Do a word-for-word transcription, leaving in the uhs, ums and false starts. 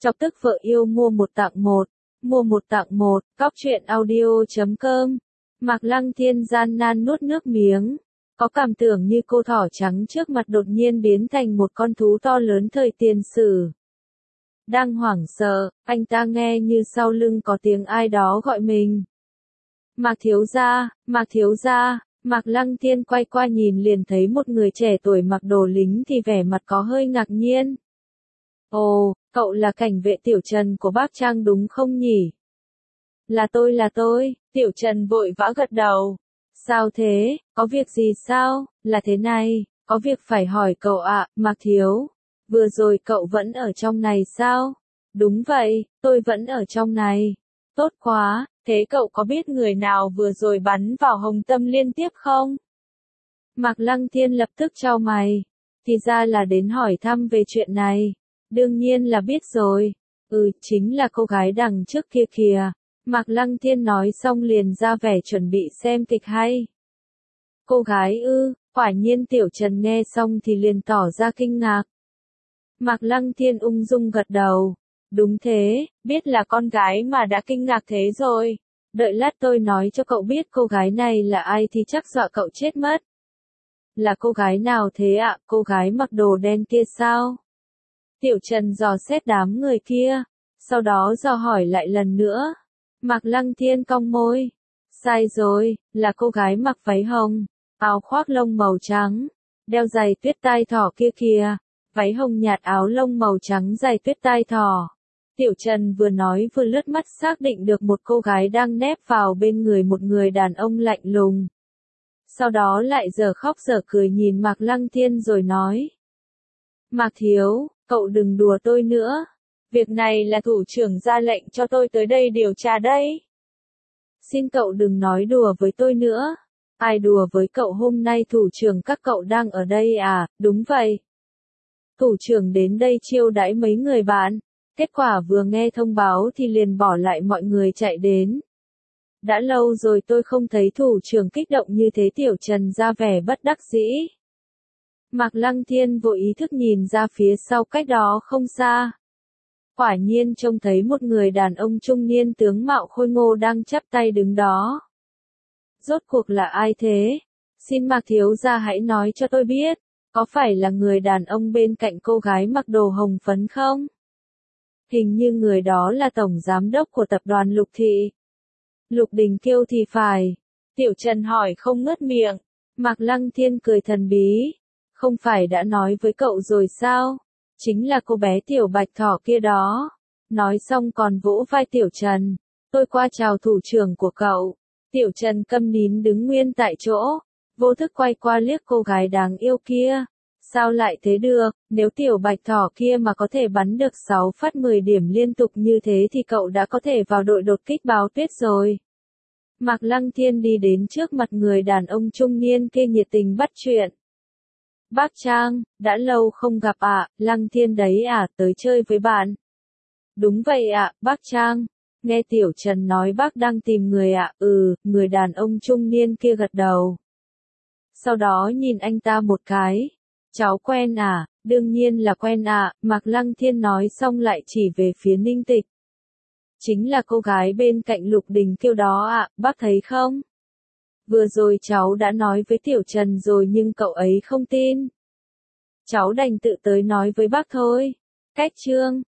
Chọc tức vợ yêu mua một tặng một, mua một tặng một, cóc truyện audio chấm com. Mạc Lăng Thiên gian nan nuốt nước miếng, có cảm tưởng như cô thỏ trắng trước mặt đột nhiên biến thành một con thú to lớn thời tiền sử. Đang hoảng sợ, anh ta nghe như sau lưng có tiếng ai đó gọi mình. Mạc thiếu gia, Mạc thiếu gia. Mạc Lăng Thiên quay qua nhìn liền thấy một người trẻ tuổi mặc đồ lính thì vẻ mặt có hơi ngạc nhiên. Ồ, cậu là cảnh vệ Tiểu Trần của bác Trang đúng không nhỉ? Là tôi là tôi, Tiểu Trần vội vã gật đầu. Sao thế, có việc gì sao? Là thế này, có việc phải hỏi cậu ạ, Mạc thiếu. Vừa rồi cậu vẫn ở trong này sao? Đúng vậy, tôi vẫn ở trong này. Tốt quá, thế cậu có biết người nào vừa rồi bắn vào Hồng Tâm liên tiếp không? Mạc Lăng Thiên lập tức chau mày. Thì ra là đến hỏi thăm về chuyện này. Đương nhiên là biết rồi. Ừ, chính là cô gái đằng trước kia kìa. Mạc Lăng Thiên nói xong liền ra vẻ chuẩn bị xem kịch hay. Cô gái ư, quả nhiên Tiểu Trần nghe xong thì liền tỏ ra kinh ngạc. Mạc Lăng Thiên ung dung gật đầu. Đúng thế, biết là con gái mà đã kinh ngạc thế rồi. Đợi lát tôi nói cho cậu biết cô gái này là ai thì chắc dọa cậu chết mất. Là cô gái nào thế ạ, cô gái mặc đồ đen kia sao? Tiểu Trần dò xét đám người kia, sau đó dò hỏi lại lần nữa. Mạc Lăng Thiên cong môi. Sai rồi, là cô gái mặc váy hồng, áo khoác lông màu trắng, đeo giày tuyết tai thỏ kia kìa. Váy hồng nhạt áo lông màu trắng giày tuyết tai thỏ. Tiểu Trần vừa nói vừa lướt mắt xác định được một cô gái đang nép vào bên người một người đàn ông lạnh lùng. Sau đó lại giờ khóc giờ cười nhìn Mạc Lăng Thiên rồi nói. Mạc thiếu, cậu đừng đùa tôi nữa. Việc này là thủ trưởng ra lệnh cho tôi tới đây điều tra đây. Xin cậu đừng nói đùa với tôi nữa. Ai đùa với cậu, hôm nay thủ trưởng các cậu đang ở đây à? Đúng vậy. Thủ trưởng đến đây chiêu đãi mấy người bạn. Kết quả vừa nghe thông báo thì liền bỏ lại mọi người chạy đến. Đã lâu rồi tôi không thấy thủ trưởng kích động như thế. Tiểu Trần ra vẻ bất đắc dĩ. Mạc Lăng Thiên vội ý thức nhìn ra phía sau cách đó không xa. Quả nhiên trông thấy một người đàn ông trung niên tướng mạo khôi ngô đang chắp tay đứng đó. Rốt cuộc là ai thế? Xin Mạc thiếu gia hãy nói cho tôi biết, có phải là người đàn ông bên cạnh cô gái mặc đồ hồng phấn không? Hình như người đó là tổng giám đốc của tập đoàn Lục Thị. Lục Đình Kiêu thì phải. Tiểu Trần hỏi không ngớt miệng. Mạc Lăng Thiên cười thần bí. Không phải đã nói với cậu rồi sao? Chính là cô bé Tiểu Bạch Thỏ kia đó. Nói xong còn vỗ vai Tiểu Trần. Tôi qua chào thủ trưởng của cậu. Tiểu Trần câm nín đứng nguyên tại chỗ. Vô thức quay qua liếc cô gái đáng yêu kia. Sao lại thế được, nếu Tiểu Bạch Thỏ kia mà có thể bắn được sáu phát mười điểm liên tục như thế thì cậu đã có thể vào đội đột kích Báo Tuyết rồi. Mạc Lăng Thiên đi đến trước mặt người đàn ông trung niên kia nhiệt tình bắt chuyện. Bác Trang, đã lâu không gặp ạ, à, Lăng Thiên đấy à, tới chơi với bạn. Đúng vậy ạ, à, bác Trang. Nghe Tiểu Trần nói bác đang tìm người ạ, à, ừ, người đàn ông trung niên kia gật đầu. Sau đó nhìn anh ta một cái. Cháu quen à, đương nhiên là quen à, Mạc Lăng Thiên nói xong lại chỉ về phía Ninh Tịch. Chính là cô gái bên cạnh Lục Đình Kiêu đó ạ, à, bác thấy không? Vừa rồi cháu đã nói với Tiểu Trần rồi nhưng cậu ấy không tin. Cháu đành tự tới nói với bác thôi. Cách chương.